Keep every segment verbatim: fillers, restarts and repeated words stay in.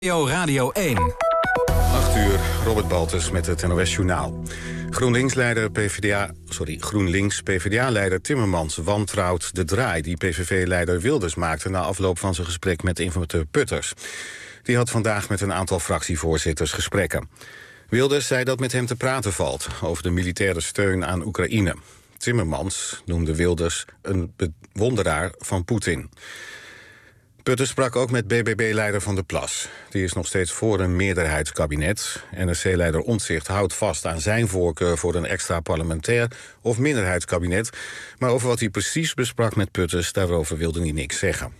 N P O Radio één. acht uur, Robert Baltus met het N O S-journaal. GroenLinks-leider PvdA, sorry, GroenLinks-PvdA-leider Timmermans wantrouwt de draai die P V V-leider Wilders maakte na afloop van zijn gesprek met informateur Putters. Die had vandaag met een aantal fractievoorzitters gesprekken. Wilders zei dat met hem te praten valt over de militaire steun aan Oekraïne. Timmermans noemde Wilders een bewonderaar van Poetin. Putters sprak ook met B B B-leider Van der Plas. Die is nog steeds voor een meerderheidskabinet. N S C-leider Omtzigt houdt vast aan zijn voorkeur voor een extra parlementair of minderheidskabinet. Maar over wat hij precies besprak met Putters, daarover wilde hij niks zeggen.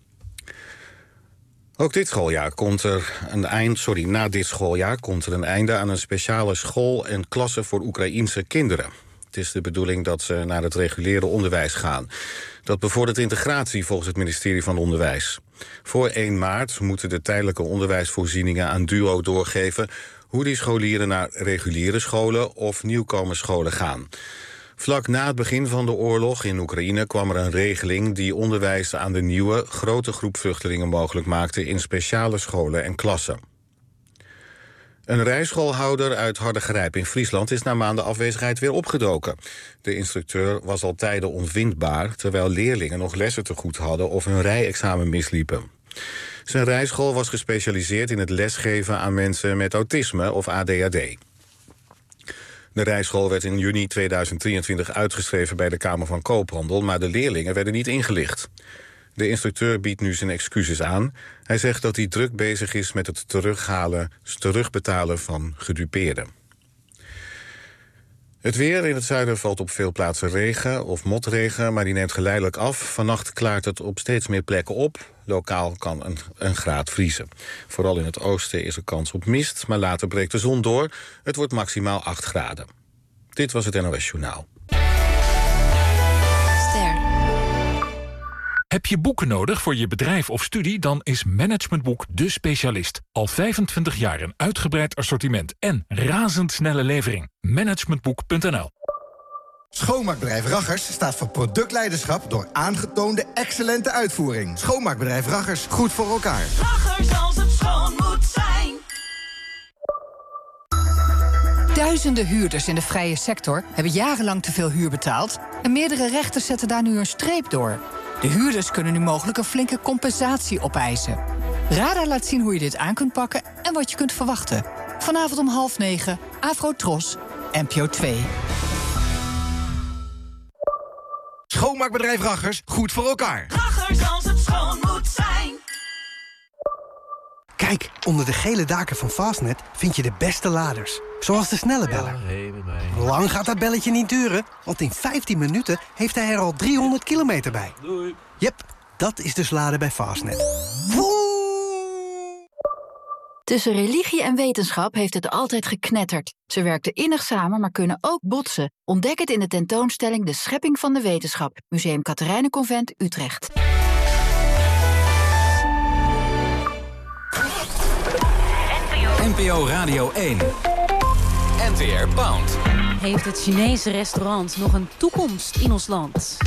Ook dit schooljaar komt er een eind, sorry, na dit schooljaar komt er een einde aan een speciale school en klasse voor Oekraïense kinderen. Het is de bedoeling dat ze naar het reguliere onderwijs gaan. Dat bevordert integratie volgens het ministerie van Onderwijs. Voor één maart moeten de tijdelijke onderwijsvoorzieningen aan DUO doorgeven hoe die scholieren naar reguliere scholen of nieuwkomersscholen gaan. Vlak na het begin van de oorlog in Oekraïne kwam er een regeling die onderwijs aan de nieuwe grote groep vluchtelingen mogelijk maakte in speciale scholen en klassen. Een rijschoolhouder uit Hardergrijp in Friesland is na maanden afwezigheid weer opgedoken. De instructeur was al tijden onvindbaar, terwijl leerlingen nog lessen te goed hadden of hun rijexamen misliepen. Zijn rijschool was gespecialiseerd in het lesgeven aan mensen met autisme of A D H D. De rijschool werd in juni tweeduizend drieëntwintig uitgeschreven bij de Kamer van Koophandel, maar de leerlingen werden niet ingelicht. De instructeur biedt nu zijn excuses aan. Hij zegt dat hij druk bezig is met het terughalen, terugbetalen van gedupeerden. Het weer in het zuiden valt op veel plaatsen regen of motregen, maar die neemt geleidelijk af. Vannacht klaart het op steeds meer plekken op. Lokaal kan een, een graad vriezen. Vooral in het oosten is er kans op mist, maar later breekt de zon door. Het wordt maximaal acht graden. Dit was het N O S-journaal. Heb je boeken nodig voor je bedrijf of studie? Dan is Managementboek de specialist. Al vijfentwintig jaar een uitgebreid assortiment en razendsnelle levering. Managementboek punt n l. Schoonmaakbedrijf Raggers staat voor productleiderschap door aangetoonde excellente uitvoering. Schoonmaakbedrijf Raggers, goed voor elkaar. Raggers, als het schoon moet zijn. Duizenden huurders in de vrije sector hebben jarenlang te veel huur betaald en meerdere rechters zetten daar nu een streep door. De huurders kunnen nu mogelijk een flinke compensatie opeisen. Radar laat zien hoe je dit aan kunt pakken en wat je kunt verwachten. Vanavond om half negen, Afro-Tros, N P O twee. Schoonmaakbedrijf Raggers, goed voor elkaar. Raggers, als het schoon moet zijn. Kijk, onder de gele daken van Fastnet vind je de beste laders. Zoals de snelle beller. Lang gaat dat belletje niet duren, want in vijftien minuten heeft hij er al driehonderd kilometer bij. Doei. Jep, dat is dus laden bij Fastnet. Woe! Tussen religie en wetenschap heeft het altijd geknetterd. Ze werkten innig samen, maar kunnen ook botsen. Ontdek het in de tentoonstelling De Schepping van de Wetenschap. Museum Catharijnenconvent, Utrecht. N P O Radio één. N T R Pound. Heeft het Chinese restaurant nog een toekomst in ons land?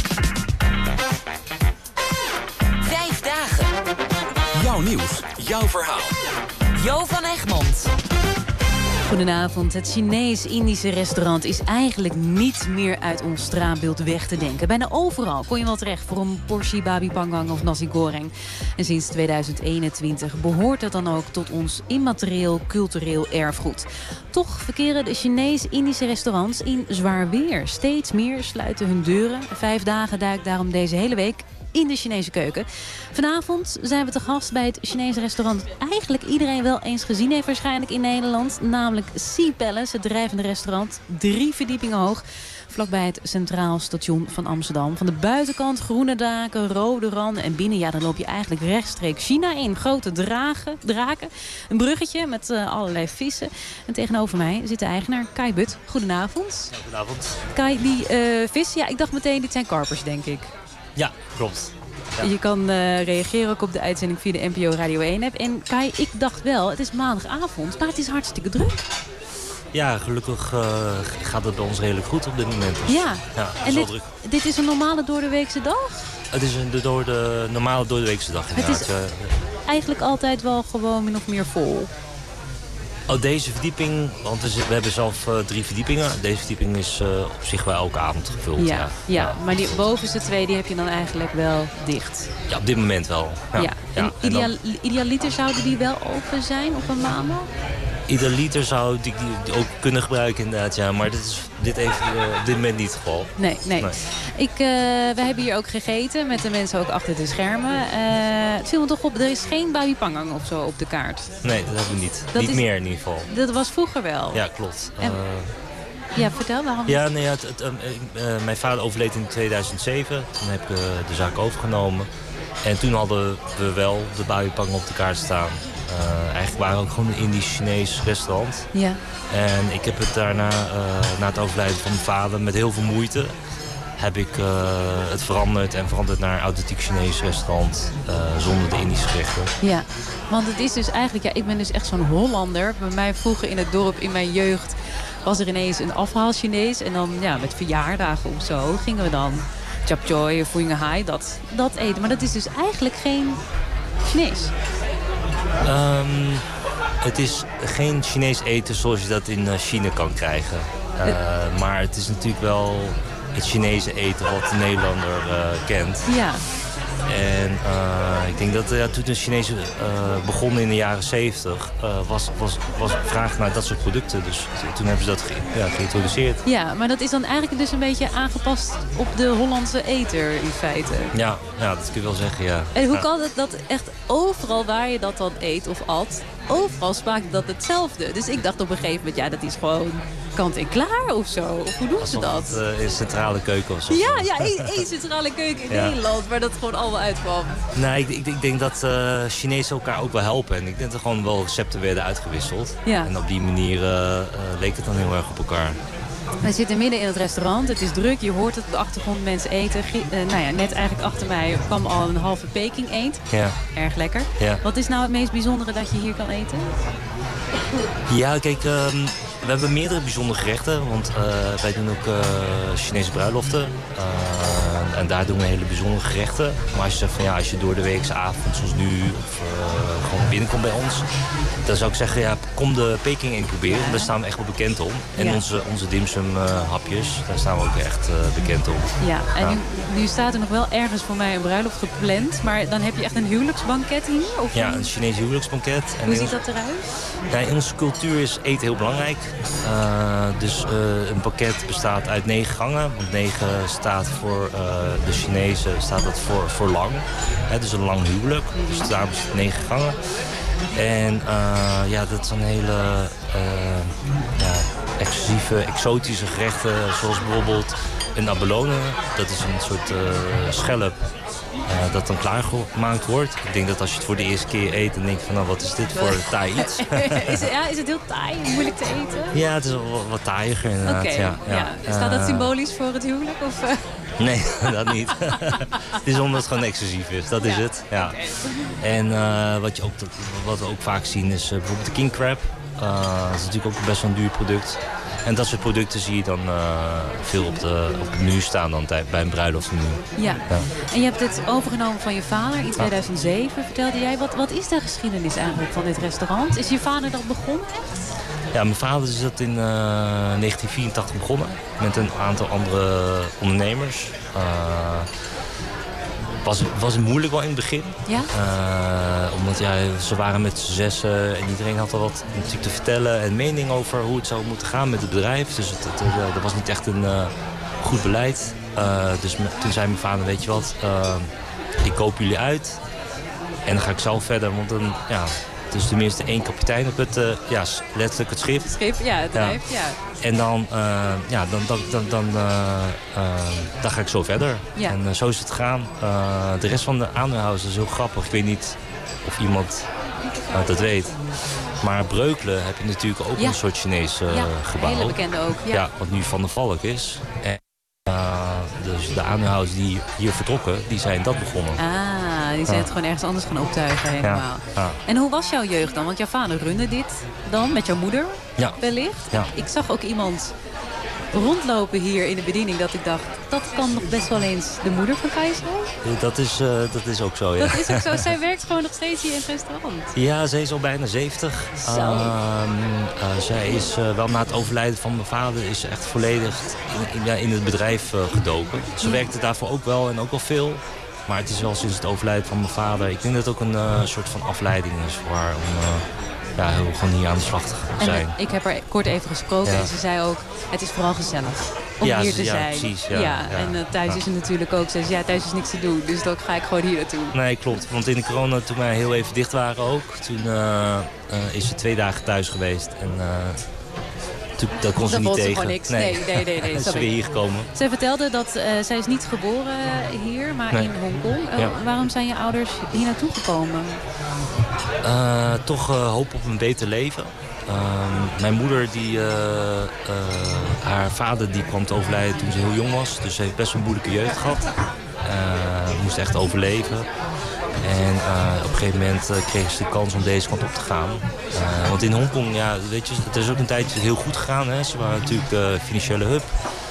Vijf dagen. Jouw nieuws, jouw verhaal. Jo van Egmond. Goedenavond. Het Chinees-Indische restaurant is eigenlijk niet meer uit ons straatbeeld weg te denken. Bijna overal kon je wel terecht voor een portie babi pangang of nasi goreng. En sinds tweeduizend eenentwintig behoort het dan ook tot ons immaterieel cultureel erfgoed. Toch verkeren de Chinees-Indische restaurants in zwaar weer. Steeds meer sluiten hun deuren. Vijf dagen duikt daarom deze hele week in de Chinese keuken. Vanavond zijn we te gast bij het Chinese restaurant dat eigenlijk iedereen wel eens gezien heeft waarschijnlijk in Nederland. Namelijk Sea Palace, het drijvende restaurant. Drie verdiepingen hoog. Vlakbij het Centraal Station van Amsterdam. Van de buitenkant groene daken, rode randen. En binnen, ja, dan loop je eigenlijk rechtstreeks China in. Grote dragen, draken. Een bruggetje met uh, allerlei vissen. En tegenover mij zit de eigenaar Kai But. Goedenavond. Ja, goedenavond. Kai, die uh, vissen, ja, ik dacht meteen, dit zijn karpers, denk ik. Ja, klopt. Ja. Je kan uh, reageren ook op de uitzending via de N P O Radio één app. En Kai, ik dacht wel, het is maandagavond, maar het is hartstikke druk. Ja, gelukkig uh, gaat het bij ons redelijk goed op dit moment. Dus, ja, ja en dit, druk. dit is een normale doordeweekse dag? Het is een de door de, normale doordeweekse dag inderdaad. Het is, eigenlijk altijd wel gewoon min of meer vol? Oh, deze verdieping, want we, we hebben zelf uh, drie verdiepingen. Deze verdieping is uh, op zich wel elke avond gevuld. Ja, ja. ja, ja. Maar die bovenste twee die heb je dan eigenlijk wel dicht? Ja, op dit moment wel. Ja. Ja. En ja. ideal, en dan, idealiter zouden die wel open zijn op een maandag? Idealiter zou ik die, die ook kunnen gebruiken inderdaad, ja. Maar dit is dit even uh, op dit moment niet het geval. Nee, nee. nee. Ik, uh, we hebben hier ook gegeten met de mensen ook achter de schermen. Uh, het viel me toch op, er is geen babi pangang of zo op de kaart. Nee, dat hebben we niet. Dat niet is, meer in ieder geval. Dat was vroeger wel. Ja, klopt. En, uh, ja, vertel waarom. Ja, nee, het, het, uh, uh, mijn vader overleed in tweeduizend zeven. Toen heb ik uh, de zaak overgenomen. En toen hadden we wel de babi pangang op de kaart staan. Uh, eigenlijk waren we ook gewoon een Indisch-Chinees restaurant. Ja. En ik heb het daarna, uh, na het overlijden van mijn vader, met heel veel moeite, heb ik uh, het veranderd en veranderd naar een authentiek Chinees restaurant uh, zonder de Indische gerechten. Ja, want het is dus eigenlijk, ja, ik ben dus echt zo'n Hollander. Bij mij vroeger in het dorp, in mijn jeugd, was er ineens een afhaal Chinees. En dan ja, met verjaardagen of zo gingen we dan chap choy, Fuying Hai, dat, dat eten. Maar dat is dus eigenlijk geen Chinees. Um, het is geen Chinees eten zoals je dat in China kan krijgen. Uh, maar het is natuurlijk wel het Chinese eten wat de Nederlander uh, kent. Ja. En uh, ik denk dat uh, toen de Chinezen uh, begonnen in de jaren zeventig, uh, was, was, was vraag naar dat soort producten. Dus toen hebben ze dat ge ja, geïntroduceerd. Ja, maar dat is dan eigenlijk dus een beetje aangepast op de Hollandse eter in feite. Ja, ja, dat kun je wel zeggen, ja. En hoe ja. kan het dat echt overal waar je dat dan eet of at, overal smaakt dat hetzelfde? Dus ik dacht op een gegeven moment, ja, dat is gewoon kant en klaar of zo. Of hoe doen ze dat? Het, uh, in centrale keuken of zo. Ja, ja, één, één centrale keuken in ja. Nederland, waar dat gewoon allemaal uitkwam. Nou, ik, ik, ik denk dat uh, Chinezen elkaar ook wel helpen. En ik denk dat er gewoon wel recepten werden uitgewisseld. Ja. En op die manier uh, uh, leek het dan heel erg op elkaar. We zitten midden in het restaurant. Het is druk. Je hoort het op de achtergrond mensen eten. G uh, nou ja, net eigenlijk achter mij kwam al een halve Peking eend. Ja. Erg lekker. Ja. Wat is nou het meest bijzondere dat je hier kan eten? Ja, kijk, um, we hebben meerdere bijzondere gerechten. Want uh, wij doen ook uh, Chinese bruiloften. Uh, en daar doen we hele bijzondere gerechten. Maar als je zegt van ja, als je door de weekse avond zoals nu of uh, gewoon binnenkomt bij ons, dan zou ik zeggen, ja, kom de Peking eend proberen. Daar staan we echt wel bekend om. En ja. onze, onze dimsum uh, hapjes, daar staan we ook echt uh, bekend om. Ja, en ja. Nu, nu staat er nog wel ergens voor mij een bruiloft gepland. Maar dan heb je echt een huwelijksbanket hier? Of ja, een Chinees huwelijksbanket. En hoe ziet dat eruit? Ja, in onze cultuur is eten heel belangrijk. Uh, dus uh, een pakket bestaat uit negen gangen. Want negen staat voor uh, de Chinezen staat dat voor, voor lang. He, dus een lang huwelijk. Dus daarom is het negen gangen. En uh, ja, dat zijn hele uh, ja, exclusieve, exotische gerechten. Zoals bijvoorbeeld een abalone. Dat is een soort uh, schelp. Uh, dat dan klaargemaakt wordt. Ik denk dat als je het voor de eerste keer eet, dan denk je van nou, wat is dit voor taai iets? is, het, ja, is het heel taai, moeilijk te eten? Ja, het is wat, wat taaiiger inderdaad. Oké, ja, ja. ja. Staat dat symbolisch voor het huwelijk? Of, uh... Nee, dat niet. Het is omdat het gewoon exclusief is, dat is ja. het. Ja. Okay. En uh, wat, je ook, wat we ook vaak zien is uh, bijvoorbeeld de king crab. Uh, dat is natuurlijk ook best wel een duur product. En dat soort producten zie je dan uh, veel op, de, op het menu staan dan bij een bruiloftsmenu. Ja. ja, en je hebt het overgenomen van je vader in tweeduizend zeven, vertelde jij. Wat, wat is de geschiedenis eigenlijk van dit restaurant? Is je vader dat begonnen? Ja, mijn vader is dat in uh, negentien vierentachtig begonnen met een aantal andere ondernemers. Uh, was, was het moeilijk wel in het begin. Ja? Uh, omdat ja, ze waren met z'n zessen en iedereen had al wat natuurlijk te vertellen en mening over hoe het zou moeten gaan met het bedrijf. Dus het, het, het, er was niet echt een uh, goed beleid. Uh, dus me, toen zei mijn vader, weet je wat, uh, ik koop jullie uit en dan ga ik zelf verder. Want dan, ja, het is tenminste één kapitein op het, uh, ja, letterlijk het schip. Het schip, ja, het drijf, ja. ja. En dan, uh, ja, dan, dan, dan, dan, uh, uh, dan ga ik zo verder. Ja. En uh, zo is het gegaan. Uh, de rest van de aandeelhouders is heel grappig. Ik weet niet of iemand uh, dat weet. Maar Breukelen heb je natuurlijk ook ja. een soort Chinees uh, ja, gebouw. Ja, hele bekende ook. Ja. ja, wat nu Van der Valk is. En, uh, dus de aandeelhouders die hier vertrokken, die zijn dat begonnen. Ah, die zijn ja. het gewoon ergens anders gaan optuigen helemaal. Ja. Ja. En hoe was jouw jeugd dan? Want jouw vader runde dit dan met jouw moeder ja. wellicht. Ja. Ik zag ook iemand rondlopen hier in de bediening dat ik dacht, dat kan nog best wel eens de moeder van Kai zijn? Dat is, uh, dat is ook zo, ja. Dat is ook zo. Zij werkt gewoon nog steeds hier in het restaurant. Ja, zij is al bijna zeventig. Uh, uh, zij is uh, wel na het overlijden van mijn vader is echt volledig in, in, ja, in het bedrijf uh, gedoken. Ze ja. werkte daarvoor ook wel en ook wel veel. Maar het is wel sinds het overlijden van mijn vader. Ik denk dat het ook een uh, soort van afleiding is voor haar om uh, ja, gewoon hier aan de slag te zijn. En ik heb haar kort even gesproken ja. en ze zei ook, het is vooral gezellig om ja, hier te ja, zijn. Precies, ja, ja, ja. En uh, thuis ja. is het natuurlijk ook zo. Ja, thuis is niks te doen, dus dan ga ik gewoon hier naartoe. Nee, klopt. Want in de corona, toen wij heel even dicht waren ook, toen uh, uh, is ze twee dagen thuis geweest. En, uh, Toen, dat kon ze dat niet tegen. Gewoon niks. Nee, nee, nee. nee, nee is weer hier gekomen. Zij vertelde dat uh, zij is niet geboren hier, maar nee. in Hongkong. Uh, ja. Waarom zijn je ouders hier naartoe gekomen? Uh, toch uh, hoop op een beter leven. Uh, mijn moeder, die, uh, uh, haar vader die kwam te overlijden toen ze heel jong was. Dus ze heeft best een moeilijke jeugd gehad. Uh, moest echt overleven. En uh, op een gegeven moment uh, kregen ze de kans om deze kant op te gaan. Uh, want in Hongkong, ja, weet je, het is ook een tijdje heel goed gegaan. Hè. Ze waren natuurlijk de uh, financiële hub.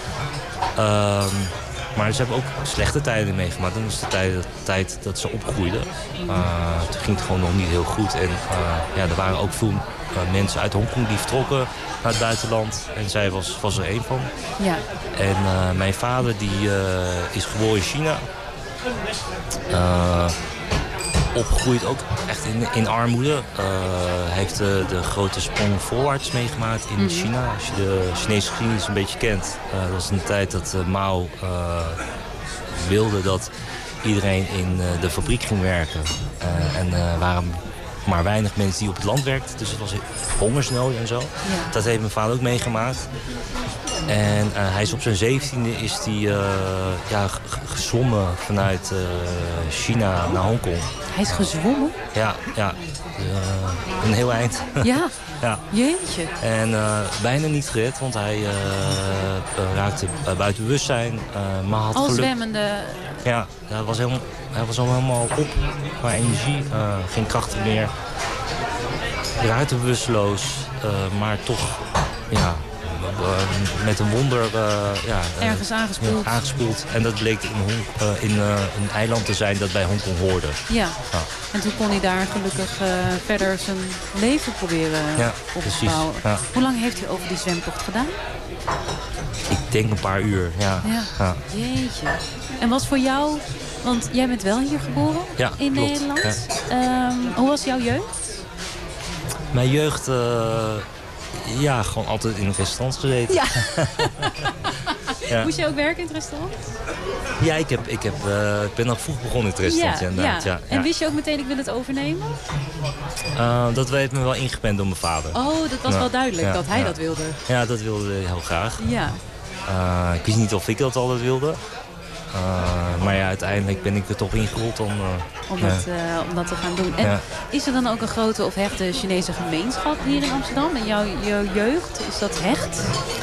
Uh, maar ze hebben ook slechte tijden meegemaakt. Dat was de tijd, de tijd dat ze opgroeiden. Uh, toen ging het gewoon nog niet heel goed. En uh, ja, er waren ook veel uh, mensen uit Hongkong die vertrokken naar het buitenland. En zij was, was er één van. Ja. En uh, mijn vader die, uh, is geboren in China. Uh, opgegroeid ook echt in, in armoede. Uh, hij heeft de, de grote sprong voorwaarts meegemaakt in mm-hmm. China. Als je de Chinese geschiedenis een beetje kent. Uh, dat was een tijd dat uh, Mao uh, wilde dat iedereen in uh, de fabriek ging werken. Uh, en er uh, waren maar weinig mensen die op het land werkten. Dus het was hongersnood en zo. Ja. Dat heeft mijn vader ook meegemaakt. En uh, hij is op zijn zeventiende is hij uh, ja, gezwommen vanuit uh, China naar Hongkong. Hij is gezwommen? Ja, ja. Uh, een heel eind. Ja? Ja. Jeetje. En uh, bijna niet gered, want hij uh, uh, raakte uh, buiten bewustzijn. Uh, maar had Al geluk... zwemmende? Ja, hij was, helemaal, hij was al helemaal op qua energie. Uh, geen krachten meer. Hij raakte bewusteloos, uh, maar toch... Ja, Uh, met een wonder uh, ja, uh, ergens aangespoeld. Ja, aangespoeld. En dat bleek in, Hong, uh, in uh, een eiland te zijn dat bij Hongkong hoorde. Ja. ja. En toen kon hij daar gelukkig uh, verder zijn leven proberen ja, op te precies. bouwen. Ja. Hoe lang heeft hij over die zwemtocht gedaan? Ik denk een paar uur, ja. ja. ja. Jeetje. En wat voor jou, want jij bent wel hier geboren ja, in klopt. Nederland. Ja. Um, hoe was jouw jeugd? Mijn jeugd... Uh, Ja, gewoon altijd in het restaurant gezeten. Ja. ja. Moest je ook werken in het restaurant? Ja, ik, heb, ik, heb, uh, ik ben nog vroeg begonnen in het restaurant. Ja, inderdaad. ja. Ja, en ja. wist je ook meteen, ik wil het overnemen? Uh, dat werd me wel ingepend door mijn vader. Oh, dat was ja. wel duidelijk, ja, dat hij ja. dat wilde. Ja, dat wilde hij heel graag. Ja. Uh, ik wist niet of ik dat altijd wilde. Uh, maar ja, uiteindelijk ben ik er toch ingerold om, uh, om, dat, ja. uh, om dat te gaan doen. En ja. is er dan ook een grote of hechte Chinese gemeenschap hier in Amsterdam? En jouw, jouw jeugd, is dat hecht?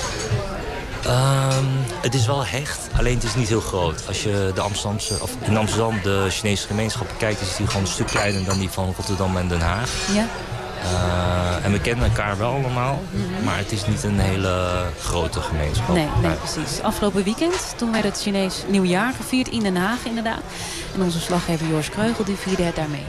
Um, het is wel hecht, alleen het is niet heel groot. Als je de Amsterdamse, of in Amsterdam de Chinese gemeenschap kijkt, is die gewoon een stuk kleiner dan die van Rotterdam en Den Haag. Ja. Uh, en we kennen elkaar wel allemaal, mm-hmm. maar het is niet een hele grote gemeenschap. Nee, nee, precies. Afgelopen weekend, toen werd het Chinees nieuwjaar gevierd in Den Haag inderdaad. En onze slaggever Joris Kreugel, die vierde het daarmee.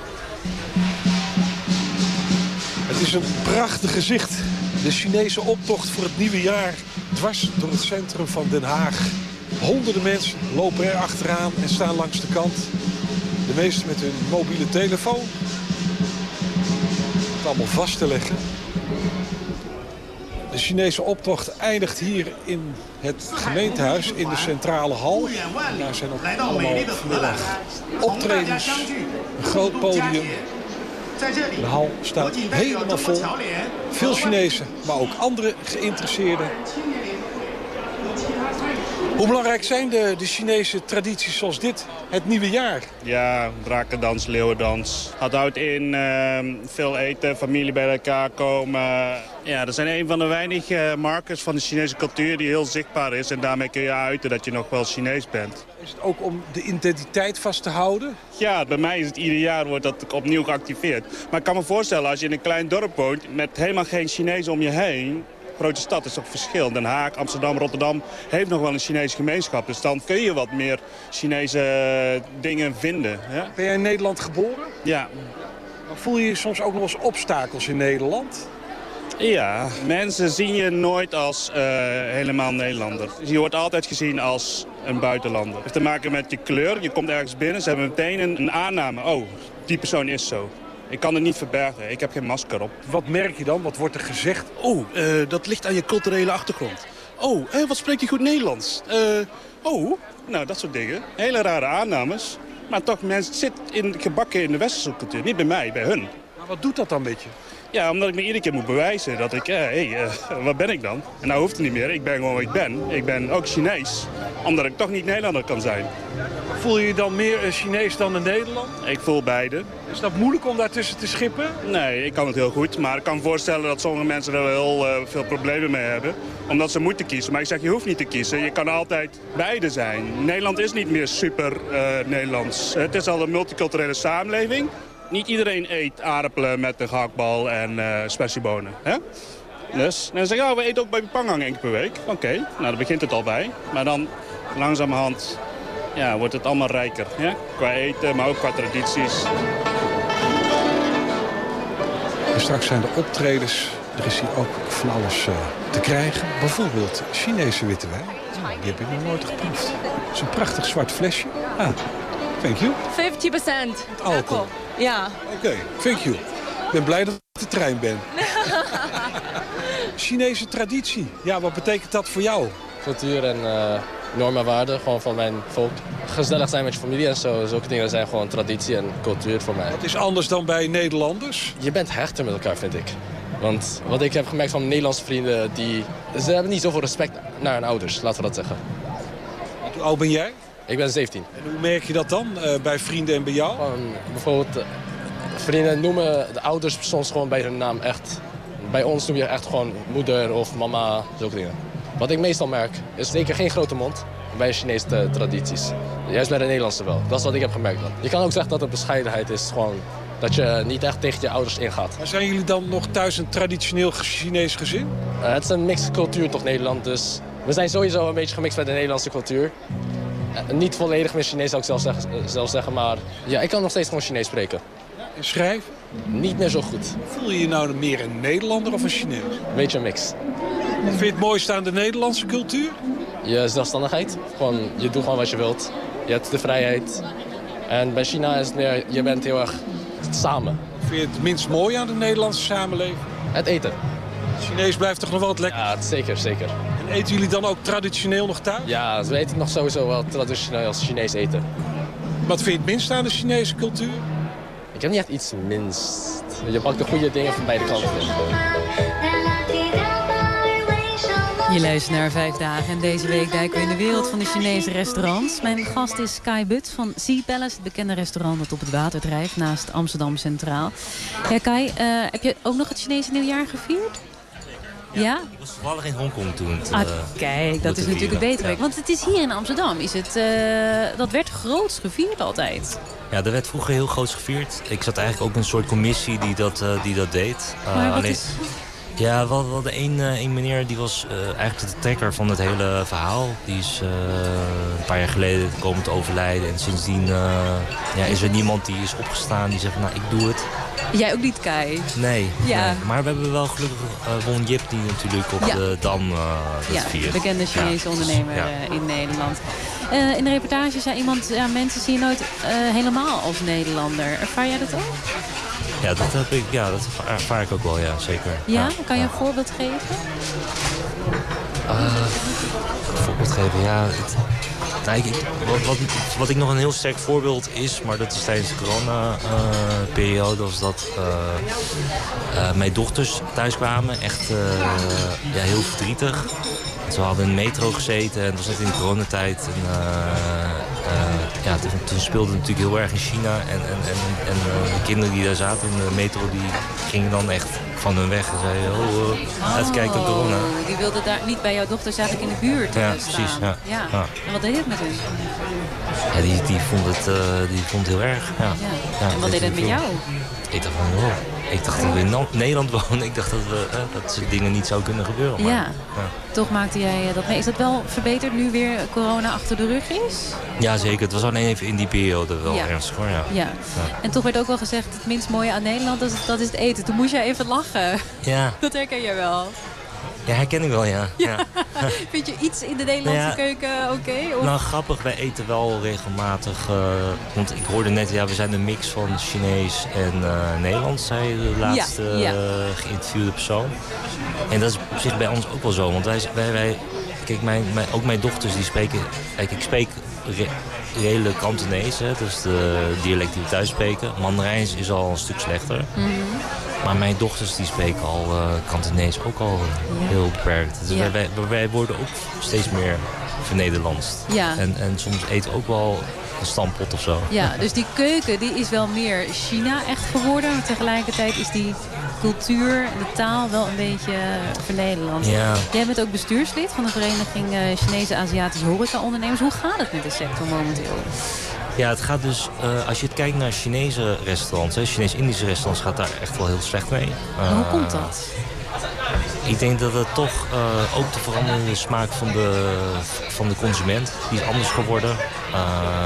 Het is een prachtig gezicht. De Chinese optocht voor het nieuwe jaar dwars door het centrum van Den Haag. Honderden mensen lopen er achteraan en staan langs de kant. De meesten met hun mobiele telefoon. Allemaal vast te leggen. De Chinese optocht eindigt hier in het gemeentehuis in de centrale hal. Daar zijn ook allemaal vanmiddag optredens, een groot podium. De hal staat helemaal vol. Veel Chinezen, maar ook andere geïnteresseerden. Hoe belangrijk zijn de, de Chinese tradities zoals dit, het nieuwe jaar? Ja, drakendans, leeuwendans. Dat houdt in uh, veel eten, familie bij elkaar komen. Ja, dat zijn een van de weinige markers van de Chinese cultuur die heel zichtbaar is. En daarmee kun je uiten dat je nog wel Chinees bent. Is het ook om de identiteit vast te houden? Ja, bij mij is het ieder jaar wordt dat opnieuw geactiveerd. Maar ik kan me voorstellen, als je in een klein dorp woont met helemaal geen Chinezen om je heen, grote stad is toch verschil. Den Haag, Amsterdam, Rotterdam heeft nog wel een Chinese gemeenschap. Dus dan kun je wat meer Chinese dingen vinden. Ja? Ben jij in Nederland geboren? Ja. Maar voel je soms ook nog eens obstakels in Nederland? Ja, mensen zien je nooit als uh, helemaal Nederlander. Je wordt altijd gezien als een buitenlander. Het heeft te maken met je kleur. Je komt ergens binnen, ze hebben meteen een, een aanname. Oh, die persoon is zo. Ik kan het niet verbergen, ik heb geen masker op. Wat merk je dan? Wat wordt er gezegd? Oh, uh, dat ligt aan je culturele achtergrond. Oh, eh, wat spreekt hij goed Nederlands? Uh, oh, nou dat soort dingen. Hele rare aannames. Maar toch, mensen zit in, gebakken in de westerse cultuur. Niet bij mij, bij hun. Maar wat doet dat dan met je? Ja, omdat ik me iedere keer moet bewijzen dat ik, hé, uh, hey, uh, wat ben ik dan? En nou hoeft het niet meer, ik ben gewoon wat ik ben. Ik ben ook Chinees, omdat ik toch niet Nederlander kan zijn. Voel je je dan meer een Chinees dan een Nederlander? Ik voel beide. Is dat moeilijk om daartussen te schippen? Nee, ik kan het heel goed. Maar ik kan me voorstellen dat sommige mensen er wel heel uh, veel problemen mee hebben. Omdat ze moeten kiezen. Maar ik zeg, je hoeft niet te kiezen. Je kan altijd beide zijn. Nederland is niet meer super uh, Nederlands. Het is al een multiculturele samenleving. Niet iedereen eet aardappelen met een gehaktbal en uh, spersiebonen. Hè? Dus dan zeg je, ja, we eten ook bij Pangang één keer per week. Oké, okay, nou daar begint het al bij. Maar dan langzamerhand ja, wordt het allemaal rijker. Ja? Qua eten, maar ook qua tradities. En straks zijn er optredens. Er is hier ook van alles uh, te krijgen. Bijvoorbeeld Chinese witte wijn. Die heb ik nog nooit geproefd. Het is een prachtig zwart flesje. Ah, thank you. vijftig procent alcohol. Ja. Oké, okay, thank you. Ik ben blij dat ik de trein ben. Chinese traditie. Ja, wat betekent dat voor jou? Cultuur en uh, normen en waarden gewoon van mijn volk. Gezellig zijn met je familie en zo. Zulke dingen zijn gewoon traditie en cultuur voor mij. Wat is anders dan bij Nederlanders? Je bent hechter met elkaar, vind ik. Want wat ik heb gemerkt van mijn Nederlandse vrienden, die, ze hebben niet zoveel respect naar hun ouders, laten we dat zeggen. Hoe oud ben jij? Ik ben zeventien. En hoe merk je dat dan uh, bij vrienden en bij jou? Gewoon, bijvoorbeeld, uh, vrienden noemen de ouders soms gewoon bij hun naam echt. Bij ons noem je echt gewoon moeder of mama, zulke dingen. Wat ik meestal merk, is zeker geen grote mond bij Chinese tradities. Juist bij de Nederlandse wel. Dat is wat ik heb gemerkt dan. Je kan ook zeggen dat het bescheidenheid is, gewoon dat je niet echt tegen je ouders ingaat. Maar zijn jullie dan nog thuis een traditioneel Chinees gezin? Uh, het is een mixed cultuur toch, Nederland, dus we zijn sowieso een beetje gemixt met de Nederlandse cultuur. Uh, niet volledig met Chinees zou ik zelf zeggen, zelf zeggen, maar ja, ik kan nog steeds gewoon Chinees spreken. En schrijven? Niet meer zo goed. Voel je je nou meer een Nederlander of een Chinees? Een beetje een mix. Wat vind je het mooiste aan de Nederlandse cultuur? Je zelfstandigheid. Gewoon, je doet gewoon wat je wilt. Je hebt de vrijheid. En bij China is het meer, je bent heel erg samen. Vind je het minst mooi aan de Nederlandse samenleving? Het eten. Chinees blijft toch nog wel het lekker? Ja, zeker, zeker. En eten jullie dan ook traditioneel nog thuis? Ja, we eten nog sowieso wel traditioneel als Chinees eten. Wat vind je het minst aan de Chinese cultuur? Ik heb niet echt iets minst. Je pakt de goede dingen van beide kanten. Je luistert naar Vijf Dagen en deze week duiken we in de wereld van de Chinese restaurants. Mijn gast is Kai But van Sea Palace, het bekende restaurant dat op het water drijft naast Amsterdam Centraal. Ja, Kai, uh, heb je ook nog het Chinese nieuwjaar gevierd? Ja, ja? Ik was toevallig in Hongkong toen. Het, ah, uh, kijk, dat is natuurlijk een betere week. Want het is hier in Amsterdam. Is het, uh, dat werd groots gevierd altijd. Ja, dat werd vroeger heel groots gevierd. Ik zat eigenlijk ook in een soort commissie die dat, uh, die dat deed. Uh, maar wat alleen... is... Ja, we hadden één uh, meneer, die was uh, eigenlijk de trekker van het hele verhaal. Die is uh, een paar jaar geleden komen te overlijden. En sindsdien uh, ja, is er niemand die is opgestaan die zegt van, nou, ik doe het. Jij ook niet, Kai? Nee, ja. nee. Maar we hebben wel gelukkig uh, Won Yip die natuurlijk op ja. de Dam uh, dat ja, viert. Bekende Chinese ja, ondernemer ja. uh, in Nederland. Uh, in de reportage zei iemand, ja, mensen zien je nooit uh, helemaal als Nederlander. Ervaar jij dat ook? Ja, dat, heb ik, ja, dat ervaar ik ook wel, ja, zeker. Ja? ja kan je ja. een voorbeeld geven? Uh, een voorbeeld geven, ja. Het, nou, ik, wat, wat, wat ik nog een heel sterk voorbeeld is, maar dat is tijdens de corona-periode, uh, was dat uh, uh, mijn dochters thuis kwamen. Echt uh, ja, heel verdrietig. Ze hadden in de metro gezeten en het was net in de coronatijd. En, uh, uh, ja, toen, toen speelde het natuurlijk heel erg in China. En, en, en, en uh, de kinderen die daar zaten in de metro, die gingen dan echt van hun weg. En zeiden, oh, uh, even kijken naar corona. Die wilden daar niet bij jouw dochters eigenlijk in de buurt uh, ja, staan. Precies, ja, ja. ja. En wat deed het met hun? Ja, die, die, vond het, uh, die vond het heel erg. Ja. Ja. Ja, en wat deed het met jou? Ik dacht van, wow. ik dacht dat we in Nederland wonen. Ik dacht dat, we, uh, dat soort dingen niet zou kunnen gebeuren. Maar, ja. ja, toch maakte jij dat mee. Is dat wel verbeterd nu weer corona achter de rug is? ja, zeker. Het was alleen even in die periode wel Ja. ernstig hoor. Ja. Ja. Ja. En toch werd ook wel gezegd, het minst mooie aan Nederland, dat is, dat is het eten. Toen moest jij even lachen. Ja. Dat herken je wel. Ja, herken ik wel, ja. ja. Vind je iets in de Nederlandse Ja. keuken oké? Of- Nou, grappig, wij eten wel regelmatig. Uh, want ik hoorde net, ja, we zijn een mix van Chinees en uh, Nederlands, zei de laatste Ja, ja. uh, geïnterviewde persoon. En dat is op zich bij ons ook wel zo. Want wij, wij, wij kijk, mijn, mijn, ook mijn dochters die spreken. Kijk, ik spreek re, redelijk Kantonees, hè, dus de dialect die we thuis spreken. Mandarijns is al een stuk slechter. Mhm. Maar mijn dochters die spreken al uh, Kantonees ook al Ja. heel beperkt. Dus Ja. wij, wij, wij worden ook steeds meer vernederlandst. Ja. En, en soms eten we ook wel een stampot of zo. Ja, dus die keuken die is wel meer China echt geworden. Maar tegelijkertijd is die cultuur en de taal wel een beetje vernederland. Ja. Jij bent ook bestuurslid van de Vereniging uh, Chinese Aziatische Horeca-ondernemers. Hoe gaat het met de sector momenteel? Ja, het gaat dus, uh, als je het kijkt naar Chinese restaurants, Chinees-Indische restaurants, gaat daar echt wel heel slecht mee. Maar hoe Uh, komt dat? Ik denk dat het toch uh, ook de veranderende smaak van de, van de consument, die is anders geworden. Uh,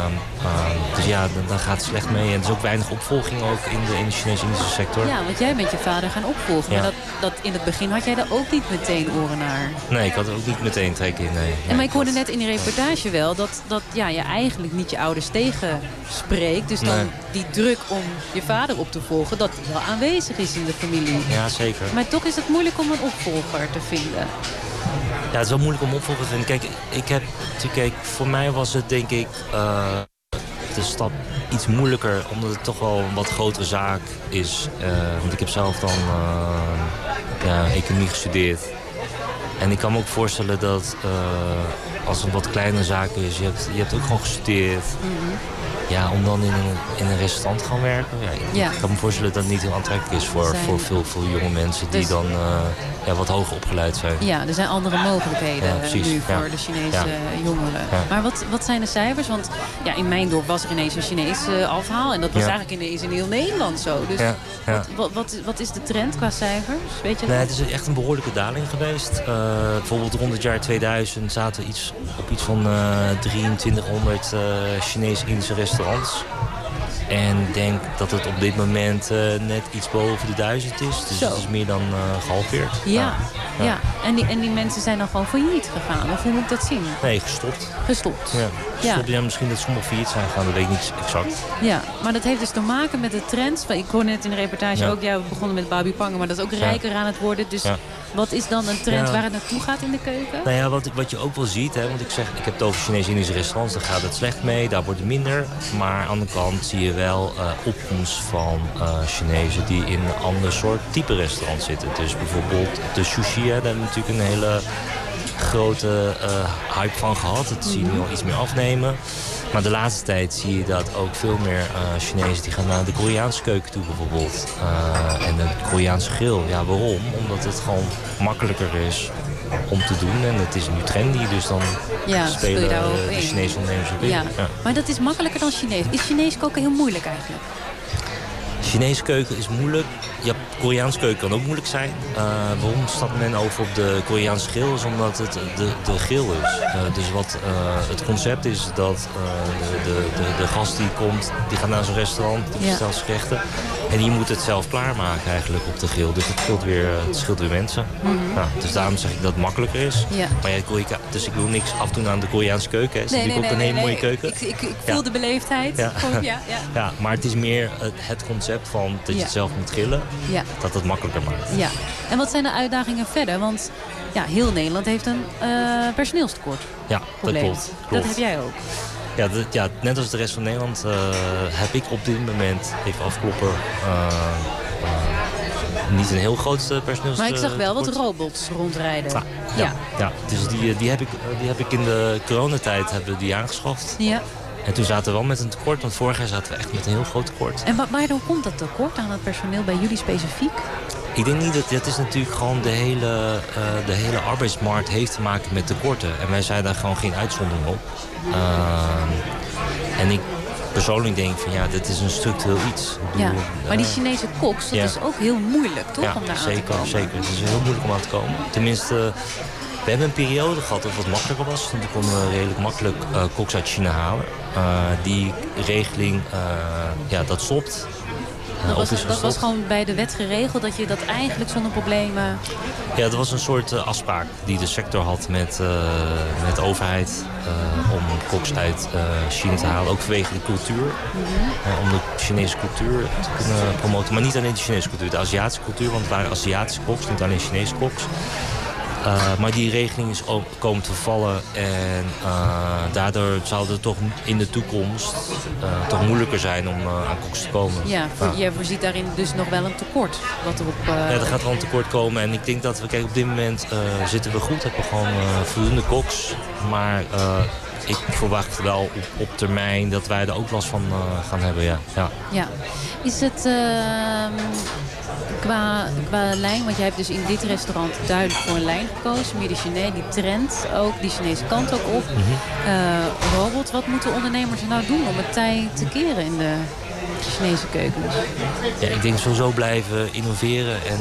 uh, dus ja, dan, dan gaat het slecht mee. En er is ook weinig opvolging ook in de, in de Chinees-Indische sector. Ja, want jij bent je vader gaan opvolgen. Ja. Maar dat, dat in het begin had jij daar ook niet meteen oren naar. Nee, ik had er ook niet meteen trek in. Nee. En maar ik hoorde net in die reportage wel dat, dat ja, je eigenlijk niet je ouders tegenspreekt. Dus dan Nee. die druk om je vader op te volgen, dat die wel aanwezig is in de familie. Ja, zeker. Maar toch is het moeilijk om een opvolger te vinden. Ja, het is wel moeilijk om opvolger te vinden. Kijk, ik heb, kijk, voor mij was het denk ik uh, de stap iets moeilijker, omdat het toch wel een wat grotere zaak is. Uh, want ik heb zelf dan uh, ja, economie gestudeerd. En ik kan me ook voorstellen dat uh, als het een wat kleinere zaak is, je hebt, je hebt ook gewoon gestudeerd. Mm-hmm. Ja, om dan in een, in een restaurant te gaan werken. Ja, ik, Ja. ik kan me voorstellen dat het niet heel aantrekkelijk is voor, Zijn- voor veel, veel jonge mensen die Dus- dan uh, ja, wat hoger opgeleid zijn. Ja, er zijn andere mogelijkheden Ja, precies. nu voor Ja. de Chinese Ja. jongeren. Ja. Maar wat, wat zijn de cijfers? Want ja, in mijn dorp was er ineens een Chinees uh, afhaal. En dat was Ja. eigenlijk ineens in heel Nederland zo. Dus Ja, ja. Wat, wat, wat, wat is de trend qua cijfers? Weet je Nee, dat? het is echt een behoorlijke daling geweest. Uh, bijvoorbeeld rond het jaar tweeduizend zaten we iets, op iets van uh, drieëntwintighonderd uh, Chinees-Indische restaurants. En ik denk dat het op dit moment uh, net iets boven de duizend is. Dus Zo. het is meer dan uh, gehalveerd. Ja, ja. ja. En, die, en die mensen zijn dan gewoon failliet gegaan. Of hoe moet ik dat zien? Nee, gestopt. Gestopt. Ja, Ja. gestopt. Ja, misschien dat sommigen failliet zijn gegaan, dat weet ik niet exact. Ja, maar dat heeft dus te maken met de trends. Ik hoorde net in de reportage Ja. ook, ja, we begonnen met Babi Pangen, maar dat is ook Ja. rijker aan het worden. Dus Ja. wat is dan een trend Ja. waar het naartoe gaat in de keuken? Nou ja, wat, wat je ook wel ziet, hè, want ik zeg, ik heb het over Chinees-Indische restaurants, daar gaat het slecht mee, daar wordt het minder. Maar aan de andere kant zie je wel uh, opkomst van uh, Chinezen die in een ander soort type restaurant zitten. Dus bijvoorbeeld de sushi, hè, daar hebben we natuurlijk een hele grote uh, hype van gehad. Dat zie je nu al iets meer afnemen. Maar de laatste tijd zie je dat ook veel meer uh, Chinezen die gaan naar de Koreaanse keuken toe bijvoorbeeld. Uh, en de Koreaanse grill. Ja, waarom? Omdat het gewoon makkelijker is om te doen. En het is nu trendy, dus dan Ja, speel je spelen daarop de in. Chinese ondernemers op in. Ja. Ja. Maar dat is makkelijker dan Chinees. Is Chinees koken heel moeilijk eigenlijk? Chinese keuken is moeilijk. Ja, Koreaanse keuken kan ook moeilijk zijn. Uh, waarom stapt men over op de Koreaanse grill? Is omdat het de, de grill is. Uh, dus wat uh, het concept is dat uh, de, de, de, de gast die komt, die gaat naar zo'n restaurant, die Ja. bestelt zijn gerechten. En die moet het zelf klaarmaken eigenlijk op de grill. Dus het scheelt weer, het scheelt weer mensen. Mhm. Nou, dus daarom zeg ik dat het makkelijker is. Ja. Maar ja, Korea, dus ik wil niks afdoen aan de Koreaanse keuken. Het is Nee, nee, natuurlijk nee, ook een nee, hele mooie nee. keuken. Ik, ik, ik voel Ja. de beleefdheid. Ja. Gewoon, ja, ja. Ja, maar het is meer het, het concept van dat je Ja. het zelf moet grillen, Ja. dat het makkelijker maakt. Ja. En wat zijn de uitdagingen verder? Want ja, heel Nederland heeft een uh, personeelstekort. Ja, dat Probleem. klopt, klopt. Dat heb jij ook. Ja, dat, ja, net als de rest van Nederland uh, heb ik op dit moment, even afkloppen, uh, uh, niet een heel groot uh, personeelstekort. Maar ik zag wel wat robots rondrijden. Ja, Ja. ja. ja. Dus die, die, heb ik, die heb ik in de coronatijd hebben we die aangeschaft. Ja. En toen zaten we wel met een tekort, want vorig jaar zaten we echt met een heel groot tekort. En wa- waardoor komt dat tekort aan het personeel bij jullie specifiek? Ik denk niet dat, dat is natuurlijk gewoon de hele, uh, de hele arbeidsmarkt heeft te maken met tekorten. En wij zijn daar gewoon geen uitzondering op. Uh, en ik persoonlijk denk ik van ja, dit is een structureel iets. Ik bedoel, Ja, maar die uh, Chinese koks, dat ja. is ook heel moeilijk, toch? Ja, om daar aan zeker, te komen. zeker. Het is heel moeilijk om aan te komen. Tenminste, we hebben een periode gehad dat het wat makkelijker was. Toen konden we redelijk makkelijk uh, koks uit China halen. Uh, die regeling, uh, ja, dat stopt. Dat was, dat was gewoon bij de wet geregeld dat je dat eigenlijk zonder problemen... Ja, dat was een soort uh, afspraak die de sector had met, uh, met de overheid uh, om koks uit uh, China te halen. Ook vanwege de cultuur. Mm-hmm. uh, om de Chinese cultuur te kunnen promoten. Maar niet alleen de Chinese cultuur, de Aziatische cultuur. Want het waren Aziatische koks, niet alleen Chinese koks. Uh, maar die regeling is ook komen te vallen en uh, daardoor zou het toch in de toekomst uh, toch moeilijker zijn om uh, aan koks te komen. Ja, voor, je voorziet daarin dus nog wel een tekort. Wat erop, uh... Ja, er gaat wel een tekort komen en ik denk dat we, kijk, op dit moment uh, zitten we goed, hebben we gewoon uh, voldoende koks. Maar uh, ik verwacht wel op, op termijn dat wij er ook last van uh, gaan hebben, ja. ja. Ja. Is het... Uh... Qua, qua lijn, want jij hebt dus in dit restaurant duidelijk voor een lijn gekozen. Meer de Chinees, die trend ook, die Chinese kant ook op. Mm-hmm. uh, Robert, wat moeten ondernemers nou doen om het tij te keren in de Chinese keukens? Ja, ik denk sowieso blijven innoveren en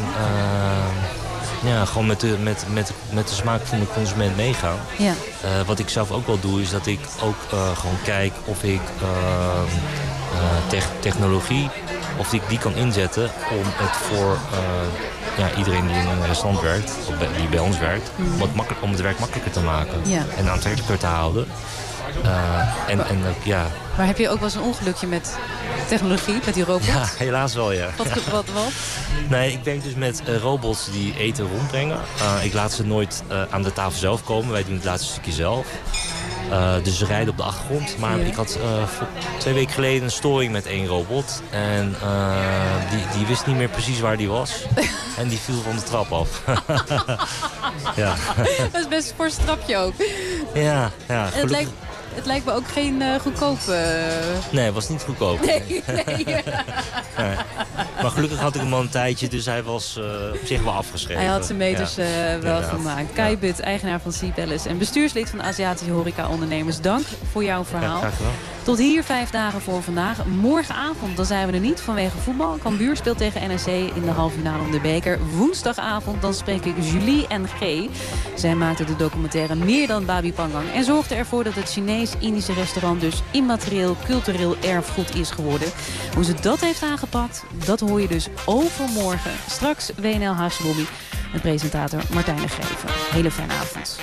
uh, ja, gewoon met de, met, met, met de smaak van de consument meegaan. Ja. Uh, wat ik zelf ook wel doe, is dat ik ook uh, gewoon kijk of ik uh, uh, te- technologie... of ik die kan inzetten om het voor uh, ja, iedereen die in een restaurant werkt, of bij, die bij ons werkt, mm. om, het makkelijk, om het werk makkelijker te maken ja. en aantrekkelijker te houden. Uh, en, en, uh, ja. Maar heb je ook wel eens een ongelukje met technologie, met die robots? Ja, helaas wel, ja. Wat, wat, wat? Nee, ik werk dus met uh, robots die eten rondbrengen. Uh, ik laat ze nooit uh, aan de tafel zelf komen. Wij doen het laatste stukje zelf. Uh, dus ze rijden op de achtergrond. Maar ja. ik had uh, twee weken geleden een storing met één robot. En uh, die, die wist niet meer precies waar die was. En die viel van de trap af. Ja. Dat is best een fors trapje ook. Ja, ja. Het lijkt, het lijkt me ook geen uh, goedkoop... Uh... Nee, het was niet goedkoop. Nee, nee. Nee. Maar gelukkig had ik hem al een tijdje, dus hij was uh, op zich wel afgeschreven. Hij had zijn meters ja. uh, wel ja. gemaakt. Kai But, eigenaar van Sea Palace en bestuurslid van de Aziatische horeca-ondernemers. Dank voor jouw verhaal. Ja, graag gedaan. Tot hier vijf dagen voor vandaag. Morgenavond, dan zijn we er niet vanwege voetbal. Cambuur speelt tegen N E C in de halve finale om de beker. Woensdagavond, dan spreek ik Julie en G. Zij maakte de documentaire Meer dan Babi Pangang. En zorgde ervoor dat het Chinees-Indische restaurant dus immaterieel cultureel erfgoed is geworden. Hoe ze dat heeft aangepakt, dat hoor je dus overmorgen. Straks W N L Haagse en presentator Martijn de Gever. Hele fijne avond.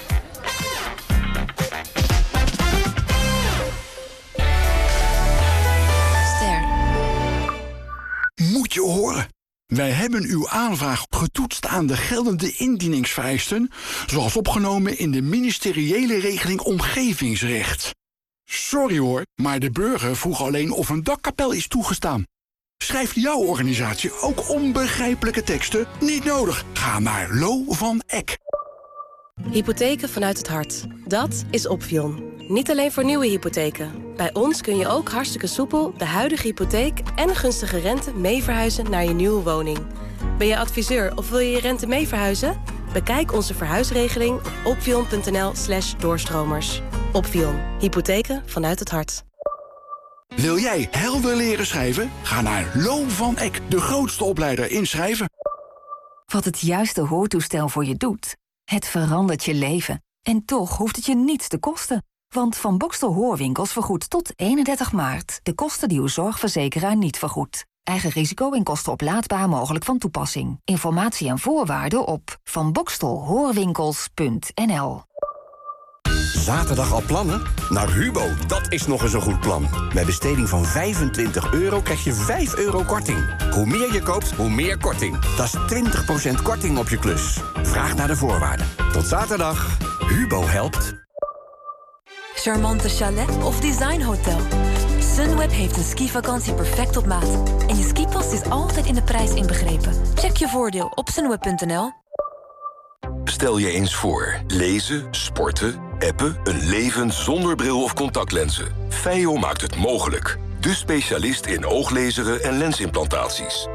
Moet je horen. Wij hebben uw aanvraag getoetst aan de geldende indieningsvereisten, zoals opgenomen in de ministeriële regeling omgevingsrecht. Sorry hoor, maar de burger vroeg alleen of een dakkapel is toegestaan. Schrijft jouw organisatie ook onbegrijpelijke teksten? Niet nodig. Ga naar Lo van Eck. Hypotheken vanuit het hart. Dat is Opvion. Niet alleen voor nieuwe hypotheken. Bij ons kun je ook hartstikke soepel de huidige hypotheek en een gunstige rente mee verhuizen naar je nieuwe woning. Ben je adviseur of wil je je rente mee verhuizen? Bekijk onze verhuisregeling op opvion.nl slash doorstromers. Opvion. Hypotheken vanuit het hart. Wil jij helder leren schrijven? Ga naar Lo van Eck, de grootste opleider in schrijven. Wat het juiste hoortoestel voor je doet, het verandert je leven. En toch hoeft het je niets te kosten. Want Van Bokstel Hoorwinkels vergoedt tot eenendertig maart... de kosten die uw zorgverzekeraar niet vergoedt. Eigen risico en kosten oplaadbaar mogelijk van toepassing. Informatie en voorwaarden op van bokstel hoorwinkels punt n l. Zaterdag al plannen? Naar Hubo, dat is nog eens een goed plan. Bij besteding van vijfentwintig euro krijg je vijf euro korting. Hoe meer je koopt, hoe meer korting. Dat is twintig procent korting op je klus. Vraag naar de voorwaarden. Tot zaterdag. Hubo helpt. Charmante chalet of designhotel. Sunweb heeft een skivakantie perfect op maat. En je skipas is altijd in de prijs inbegrepen. Check je voordeel op sunweb punt n l. Stel je eens voor. Lezen, sporten, appen, een leven zonder bril of contactlenzen. Feio maakt het mogelijk. De specialist in ooglezeren en lensimplantaties.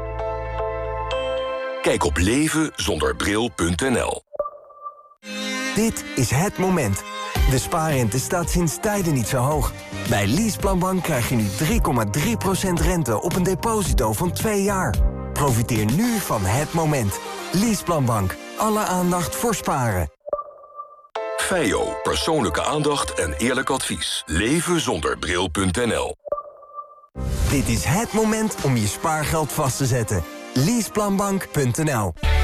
Kijk op leven zonder bril punt n l. Dit is het moment. De spaarrente staat sinds tijden niet zo hoog. Bij Leaseplanbank krijg je nu drie komma drie procent rente op een deposito van twee jaar. Profiteer nu van het moment. Leaseplanbank. Alle aandacht voor sparen. Feio, persoonlijke aandacht en eerlijk advies. leven zonder bril punt n l. Dit is het moment om je spaargeld vast te zetten. Leaseplanbank punt n l